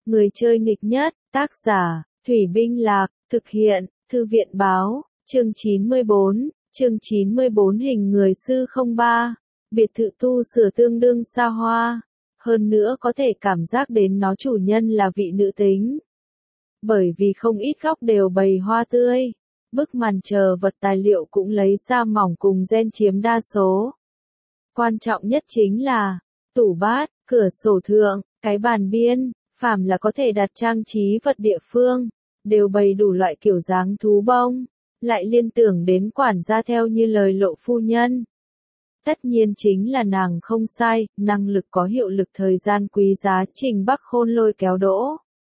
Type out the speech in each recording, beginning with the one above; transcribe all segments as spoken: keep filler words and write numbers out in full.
Người chơi nghịch nhất, tác giả, Thủy Binh Lạc, thực hiện, Thư viện báo, chương chín mươi bốn, chương chín mươi bốn hình người sư không ba, biệt thự tu sửa tương đương xa hoa, hơn nữa có thể cảm giác đến nó chủ nhân là vị nữ tính. Bởi vì không ít góc đều bày hoa tươi, bức màn chờ vật tài liệu cũng lấy sa mỏng cùng ren chiếm đa số. Quan trọng nhất chính là, tủ bát, cửa sổ thượng, cái bàn biên, phàm là có thể đặt trang trí vật địa phương, đều bày đủ loại kiểu dáng thú bông, lại liên tưởng đến quản gia theo như lời Lộ phu nhân. Tất nhiên chính là nàng không sai, năng lực có hiệu lực thời gian quý giá Trình Bắc Khôn lôi kéo đỗ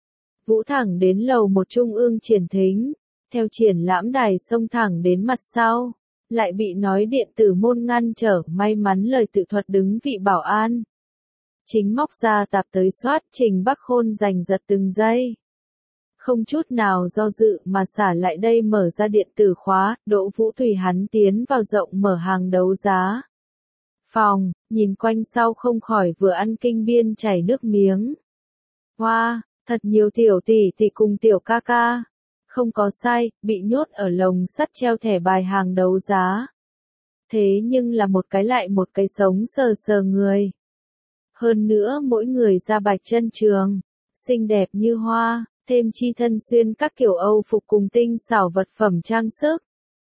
Vũ thẳng đến lầu một trung ương triển thính, theo triển lãm đài xông thẳng đến mặt sau, lại bị nói điện tử môn ngăn trở, may mắn lời tự thuật đứng vị bảo an. Chính móc ra tạp tới soát, Trình Bắc Khôn giành giật từng giây. Không chút nào do dự mà xả lại đây mở ra điện tử khóa, Đỗ Vũ tùy hắn tiến vào rộng mở hàng đấu giá. Phòng, nhìn quanh sau không khỏi vừa ăn kinh biên chảy nước miếng. Hoa, wow, thật nhiều tiểu tỷ tỷ cùng tiểu ca ca. Không có sai, bị nhốt ở lồng sắt treo thẻ bài hàng đấu giá. Thế nhưng là một cái lại một cái sống sờ sờ người. Hơn nữa mỗi người da bạch chân trường, xinh đẹp như hoa, thêm chi thân xuyên các kiểu Âu phục cùng tinh xảo vật phẩm trang sức.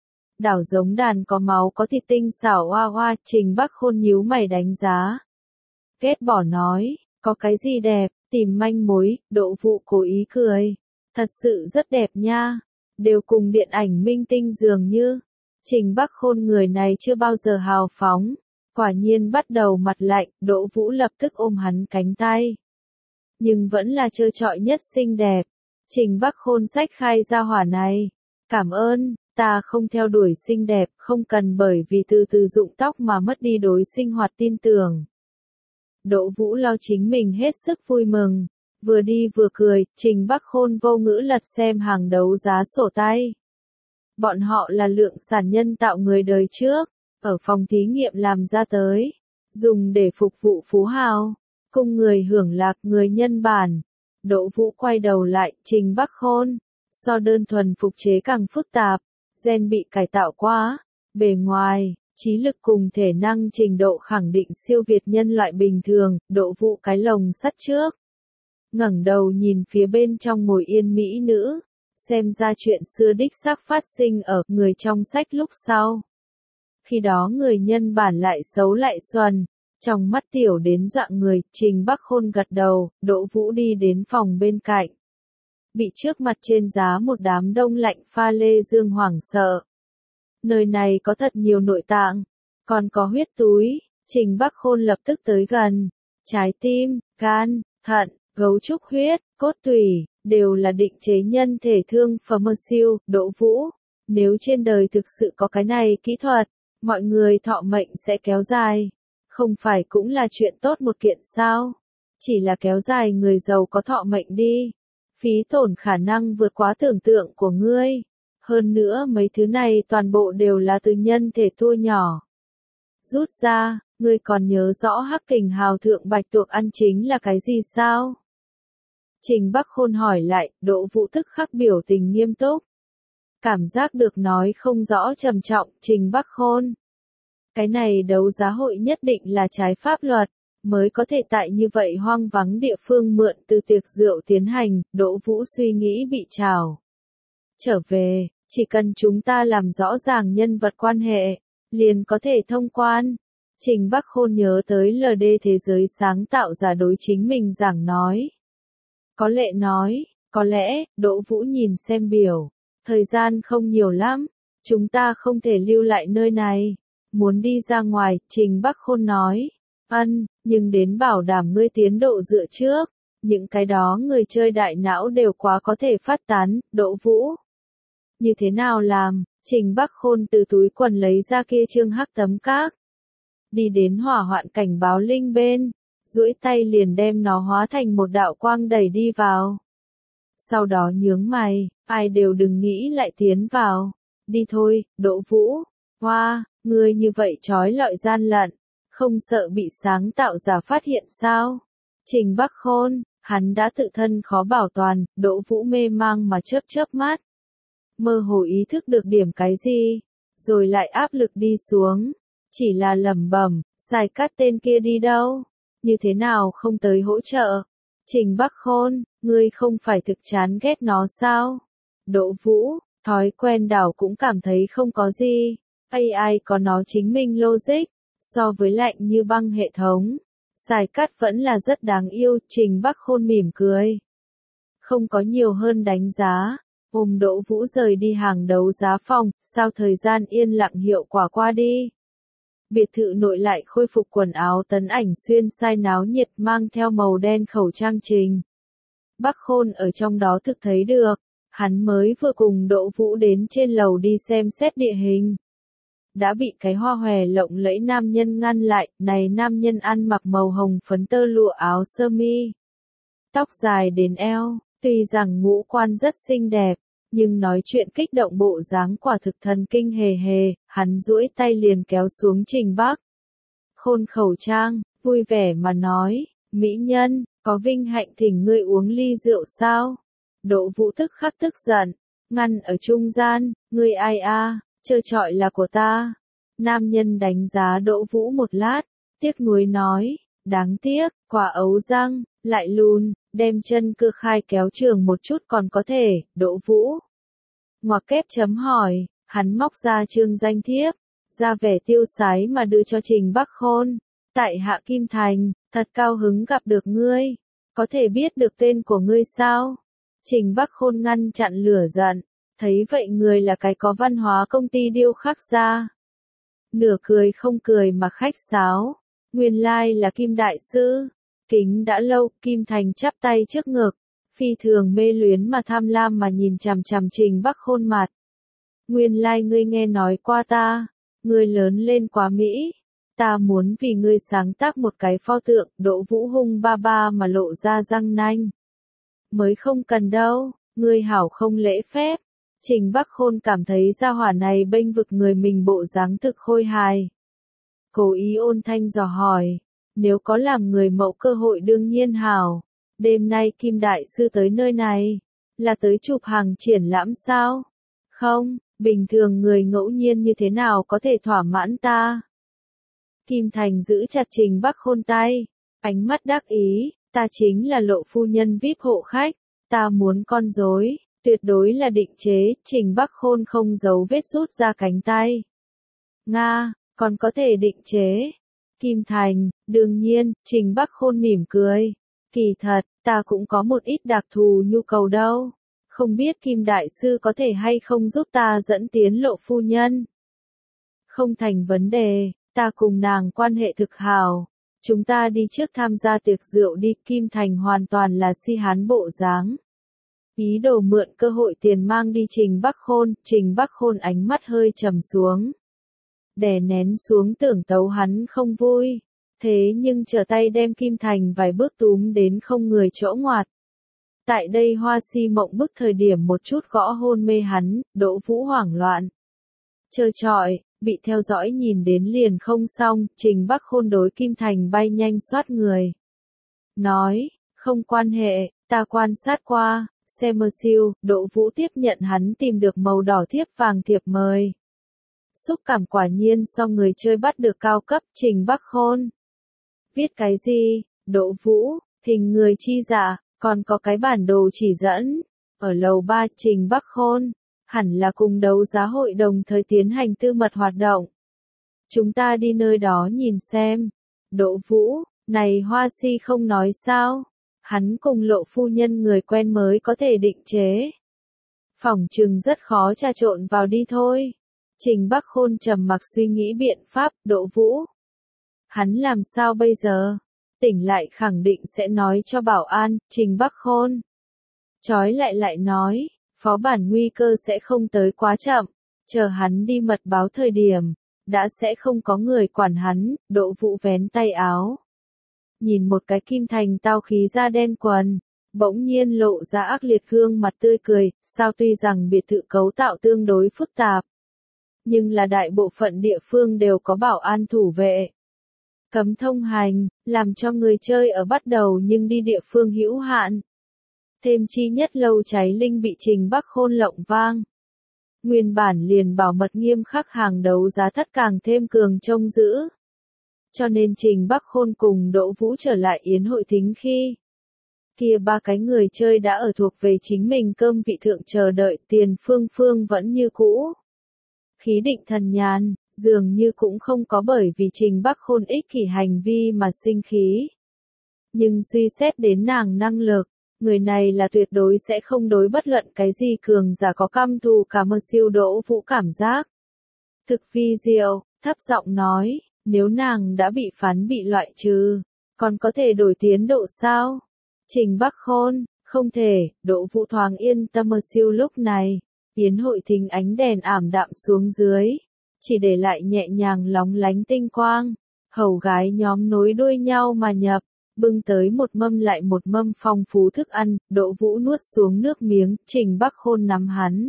Đảo giống đàn có máu có thịt tinh xảo hoa hoa, Trình Bắc Khôn nhíu mày đánh giá. Ghét bỏ nói, có cái gì đẹp, tìm manh mối, Đỗ Vũ cố ý cười. Thật sự rất đẹp nha, đều cùng điện ảnh minh tinh dường như. Trình Bắc Khôn người này chưa bao giờ hào phóng, quả nhiên bắt đầu mặt lạnh, Đỗ Vũ lập tức ôm hắn cánh tay. Nhưng vẫn là trơ trọi nhất xinh đẹp. Trình Bắc Khôn xách khai ra hỏa này. Cảm ơn, ta không theo đuổi xinh đẹp, không cần bởi vì từ từ dụng tóc mà mất đi đối sinh hoạt tin tưởng. Đỗ Vũ lo chính mình hết sức vui mừng. Vừa đi vừa cười, Trình Bắc Khôn vô ngữ lật xem hàng đấu giá sổ tay. Bọn họ là lượng sản nhân tạo người đời trước, ở phòng thí nghiệm làm ra tới, dùng để phục vụ phú hào, cùng người hưởng lạc người nhân bản. Đỗ Vũ quay đầu lại, Trình Bắc Khôn, so đơn thuần phục chế càng phức tạp, gen bị cải tạo quá, bề ngoài, trí lực cùng thể năng trình độ khẳng định siêu việt nhân loại bình thường, Đỗ Vũ cái lồng sắt trước. Ngẩng đầu nhìn phía bên trong ngồi yên mỹ nữ, xem ra chuyện xưa đích xác phát sinh ở người trong sách lúc sau. Khi đó người nhân bản lại xấu lại xuân, trong mắt tiểu đến dọa người, Trình Bắc Khôn gật đầu, Đỗ Vũ đi đến phòng bên cạnh. Bị trước mặt trên giá một đám đông lạnh pha lê dương hoảng sợ. Nơi này có thật nhiều nội tạng, còn có huyết túi, Trình Bắc Khôn lập tức tới gần. Trái tim, gan, thận, gấu trúc huyết, cốt tủy, đều là định chế nhân thể thương pharmaceutical, Đỗ Vũ. Nếu trên đời thực sự có cái này kỹ thuật, mọi người thọ mệnh sẽ kéo dài. Không phải cũng là chuyện tốt một kiện sao? Chỉ là kéo dài người giàu có thọ mệnh đi. Phí tổn khả năng vượt quá tưởng tượng của ngươi. Hơn nữa mấy thứ này toàn bộ đều là từ nhân thể tua nhỏ. Rút ra, ngươi còn nhớ rõ Hắc Kình Hào thượng bạch tuộc ăn chính là cái gì sao? Trình Bắc Khôn hỏi lại, Đỗ Vũ tức khắc biểu tình nghiêm túc. Cảm giác được nói không rõ trầm trọng, Trình Bắc Khôn. Cái này đấu giá hội nhất định là trái pháp luật, mới có thể tại như vậy hoang vắng địa phương mượn từ tiệc rượu tiến hành, Đỗ Vũ suy nghĩ bị trào. Trở về, chỉ cần chúng ta làm rõ ràng nhân vật quan hệ, liền có thể thông quan. Trình Bắc Khôn nhớ tới lờ đê thế giới sáng tạo giả đối chính mình giảng nói. Có lệ nói, có lẽ, Đỗ Vũ nhìn xem biểu, thời gian không nhiều lắm, chúng ta không thể lưu lại nơi này. Muốn đi ra ngoài, Trình Bắc Khôn nói. Ân, nhưng đến bảo đảm ngươi tiến độ dựa trước. Những cái đó người chơi đại não đều quá có thể phát tán, Đỗ Vũ. Như thế nào làm? Trình Bắc Khôn từ túi quần lấy ra kia trương hắc tấm các. Đi đến hỏa hoạn cảnh báo linh bên, duỗi tay liền đem nó hóa thành một đạo quang đẩy đi vào. Sau đó nhướng mày, ai đều đừng nghĩ lại tiến vào. Đi thôi, Đỗ Vũ. Hoa, ngươi như vậy trói lọi gian lận, không sợ bị sáng tạo giả phát hiện sao? Trình Bắc Khôn, Hắn đã tự thân khó bảo toàn, Đỗ Vũ mê mang mà chớp chớp mắt. Mơ hồ ý thức được điểm cái gì, rồi lại áp lực đi xuống. Chỉ là lẩm bẩm, Giải Cát tên kia đi đâu? Như thế nào không tới hỗ trợ? Trình Bắc Khôn, ngươi không phải thực chán ghét nó sao? Đỗ Vũ, thói quen đảo cũng cảm thấy không có gì. a i có nó chính mình logic, so với lạnh như băng hệ thống. Giải Cát vẫn là rất đáng yêu, Trình Bắc Khôn mỉm cười. Không có nhiều hơn đánh giá, ôm Đỗ Vũ rời đi hàng đấu giá phòng, sao thời gian yên lặng hiệu quả qua đi. Biệt thự nội lại khôi phục quần áo tấn ảnh xuyên sai náo nhiệt mang theo màu đen khẩu trang Trình. Bắc Khôn ở trong đó thực thấy được, hắn mới vừa cùng Đỗ Vũ đến trên lầu đi xem xét địa hình. Đã bị cái hoa hòe lộng lẫy nam nhân ngăn lại, này nam nhân ăn mặc màu hồng phấn tơ lụa áo sơ mi. Tóc dài đến eo, tuy rằng ngũ quan rất xinh đẹp, nhưng nói chuyện kích động bộ dáng quả thực thần kinh hề hề, hắn duỗi tay liền kéo xuống Trình Bắc Khôn khẩu trang, vui vẻ mà nói, mỹ nhân, có vinh hạnh thỉnh ngươi uống ly rượu sao? Đỗ Vũ tức khắc tức giận, ngăn ở trung gian, ngươi ai a, chơi trọi là của ta. Nam nhân đánh giá Đỗ Vũ một lát, tiếc nuối nói, đáng tiếc, quả ấu răng, lại lùn, đem chân cơ khai kéo trường một chút còn có thể, Đỗ Vũ. Ngoặc kép chấm hỏi, hắn móc ra chương danh thiếp, ra vẻ tiêu sái mà đưa cho Trình Bắc Khôn. Tại Hạ Kim Thành, thật cao hứng gặp được ngươi, có thể biết được tên của ngươi sao? Trình Bắc Khôn ngăn chặn lửa giận, thấy vậy người là cái có văn hóa công ty điêu khắc ra. Nửa cười không cười mà khách sáo, nguyên lai là Kim Đại Sư. Kính đã lâu, Kim Thành chắp tay trước ngực, phi thường mê luyến mà tham lam mà nhìn chằm chằm Trình Bắc Khôn mặt. Nguyên lai ngươi nghe nói qua ta, ngươi lớn lên quá Mỹ, ta muốn vì ngươi sáng tác một cái pho tượng. Đỗ Vũ hung ba ba mà lộ ra răng nanh. Mới không cần đâu, ngươi hảo không lễ phép. Trình Bắc Khôn cảm thấy gia hỏa này bênh vực người mình bộ dáng thực khôi hài. Cố ý ôn thanh dò hỏi, nếu có làm người mẫu cơ hội đương nhiên hảo. Đêm nay Kim Đại Sư tới nơi này, là tới chụp hàng triển lãm sao? Không, bình thường người ngẫu nhiên như thế nào có thể thỏa mãn ta? Kim Thành giữ chặt Trình Bắc Khôn tay, ánh mắt đắc ý, ta chính là Lộ phu nhân vi ai pi hộ khách, ta muốn con rối, tuyệt đối là định chế. Trình Bắc Khôn không giấu vết rút ra cánh tay. Nga, còn có thể định chế. Kim Thành, đương nhiên, Trình Bắc Khôn mỉm cười. Kỳ thật, ta cũng có một ít đặc thù nhu cầu đâu. Không biết Kim Đại Sư có thể hay không giúp ta dẫn tiến Lộ phu nhân? Không thành vấn đề, ta cùng nàng quan hệ thực hảo. Chúng ta đi trước tham gia tiệc rượu đi. Kim Thành hoàn toàn là si hán bộ dáng. Ý đồ mượn cơ hội tiền mang đi Trình Bắc Khôn. Trình Bắc Khôn ánh mắt hơi trầm xuống, đè nén xuống tưởng tấu hắn không vui. Thế nhưng trở tay đem Kim Thành vài bước túm đến không người chỗ ngoặt. Tại đây hoa si mộng bức thời điểm một chút gõ hôn mê hắn, Đỗ Vũ hoảng loạn. Chơi trọi, bị theo dõi nhìn đến liền không xong, Trình Bắc Khôn đối Kim Thành bay nhanh xoát người. Nói, không quan hệ, ta quan sát qua, xem mơ siêu. Đỗ Vũ tiếp nhận hắn tìm được màu đỏ thiếp vàng thiệp mời. Xúc cảm quả nhiên so người chơi bắt được cao cấp. Trình Bắc Khôn. Viết cái gì? Đỗ Vũ, hình người chi dạ, còn có cái bản đồ chỉ dẫn. Ở lầu ba. Trình Bắc Khôn, hẳn là cùng đấu giá hội đồng thời tiến hành tư mật hoạt động. Chúng ta đi nơi đó nhìn xem. Đỗ Vũ, này hoa si không nói sao? Hắn cùng Lộ phu nhân người quen mới có thể định chế. Phỏng chừng rất khó trà trộn vào đi thôi. Trình Bắc Khôn trầm mặc suy nghĩ biện pháp. Đỗ Vũ, hắn làm sao bây giờ? Tỉnh lại khẳng định sẽ nói cho bảo an. Trình Bắc Khôn trói lại lại nói, phó bản nguy cơ sẽ không tới quá chậm, chờ hắn đi mật báo thời điểm, đã sẽ không có người quản hắn. Đỗ Vũ vén tay áo, nhìn một cái Kim Thành tao khí da đen quần, bỗng nhiên lộ ra ác liệt gương mặt tươi cười. Sao tuy rằng biệt thự cấu tạo tương đối phức tạp, nhưng là đại bộ phận địa phương đều có bảo an thủ vệ. Cấm thông hành, làm cho người chơi ở bắt đầu nhưng đi địa phương hữu hạn. Thêm chi nhất lâu cháy linh bị Trình Bắc Khôn lộng vang. Nguyên bản liền bảo mật nghiêm khắc hàng đấu giá thất càng thêm cường trông giữ. Cho nên Trình Bắc Khôn cùng Đỗ Vũ trở lại yến hội thính khi kia ba cái người chơi đã ở thuộc về chính mình cơm vị thượng chờ đợi, Tiền Phương Phương vẫn như cũ. Khí định thần nhàn, dường như cũng không có bởi vì Trình Bắc Khôn ích kỷ hành vi mà sinh khí. Nhưng suy xét đến nàng năng lực, người này là tuyệt đối sẽ không đối bất luận cái gì cường giả có căm thù cả mơ siêu Đỗ Vũ cảm giác. Thực vi diệu, thấp giọng nói, nếu nàng đã bị phán bị loại trừ, còn có thể đổi tiến độ sao? Trình Bắc Khôn, không thể, Đỗ Vũ thoáng yên tâm mơ siêu lúc này. Yến hội thính ánh đèn ảm đạm xuống dưới, chỉ để lại nhẹ nhàng lóng lánh tinh quang. Hầu gái nhóm nối đuôi nhau mà nhập, bưng tới một mâm lại một mâm phong phú thức ăn, Đỗ Vũ nuốt xuống nước miếng, Trình Bắc Khôn nắm hắn.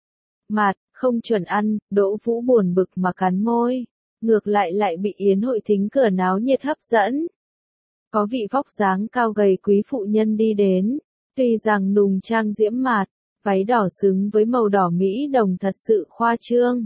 Mạt, không chuẩn ăn, Đỗ Vũ buồn bực mà cắn môi, ngược lại lại bị yến hội thính cửa náo nhiệt hấp dẫn. Có vị vóc dáng cao gầy quý phụ nhân đi đến, tuy rằng nùng trang diễm mạt, váy đỏ xứng với màu đỏ Mỹ đồng thật sự khoa trương.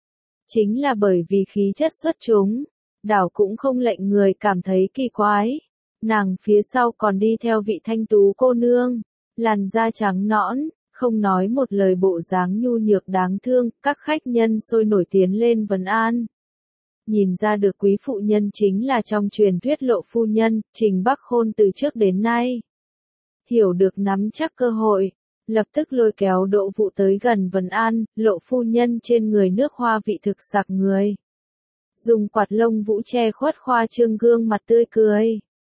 Chính là bởi vì khí chất xuất chúng, đảo cũng không lệnh người cảm thấy kỳ quái. Nàng phía sau còn đi theo vị thanh tú cô nương, làn da trắng nõn, không nói một lời bộ dáng nhu nhược đáng thương, các khách nhân sôi nổi tiến lên vấn an. Nhìn ra được quý phụ nhân chính là trong truyền thuyết Lộ phu nhân, Trình Bắc Khôn từ trước đến nay. Hiểu được nắm chắc cơ hội, lập tức lôi kéo Đỗ Vũ tới gần vấn an, Lộ phu nhân trên người nước hoa vị thực sặc người. Dùng quạt lông vũ che khuất khoa trương gương mặt tươi cười.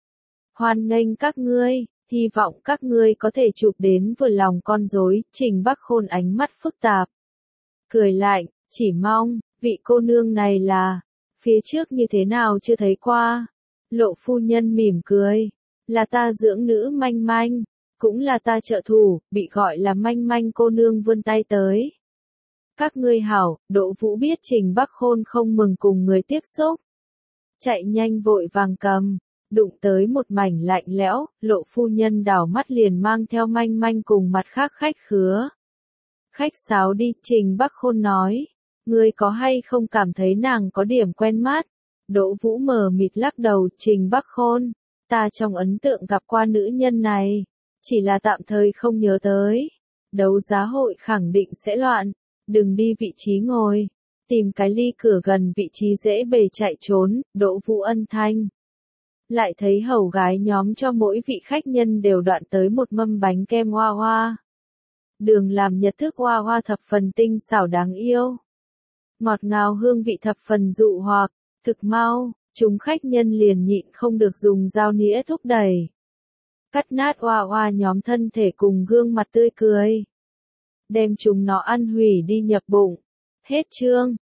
Hoan nghênh các ngươi, hy vọng các ngươi có thể chụp đến vừa lòng con rối, Trình Bắc Khôn ánh mắt phức tạp. Cười lạnh, chỉ mong, vị cô nương này là, phía trước như thế nào chưa thấy qua. Lộ phu nhân mỉm cười, là ta dưỡng nữ manh manh, cũng là ta trợ thủ, bị gọi là manh manh cô nương vươn tay tới. Các ngươi hảo, Đỗ Vũ biết Trình Bắc Khôn không mừng cùng người tiếp xúc. Chạy nhanh vội vàng cầm, đụng tới một mảnh lạnh lẽo, Lộ phu nhân đảo mắt liền mang theo manh manh cùng mặt khác khách khứa. Khách sáo đi, Trình Bắc Khôn nói, ngươi có hay không cảm thấy nàng có điểm quen mắt? Đỗ Vũ mờ mịt lắc đầu, Trình Bắc Khôn, ta trong ấn tượng gặp qua nữ nhân này, chỉ là tạm thời không nhớ tới. Đấu giá hội khẳng định sẽ loạn, đừng đi vị trí ngồi, tìm cái ly cửa gần vị trí dễ bề chạy trốn, Đỗ Vũ ân thanh. Lại thấy hầu gái nhóm cho mỗi vị khách nhân đều đoạn tới một mâm bánh kem hoa hoa. Đường làm nhật thức hoa hoa thập phần tinh xảo đáng yêu. Ngọt ngào hương vị thập phần dụ hoặc, thực mau, chúng khách nhân liền nhịn không được dùng dao nĩa thúc đẩy. Cắt nát hoa hoa nhóm thân thể cùng gương mặt tươi cười. Đem chúng nó ăn hủy đi nhập bụng. Hết chương.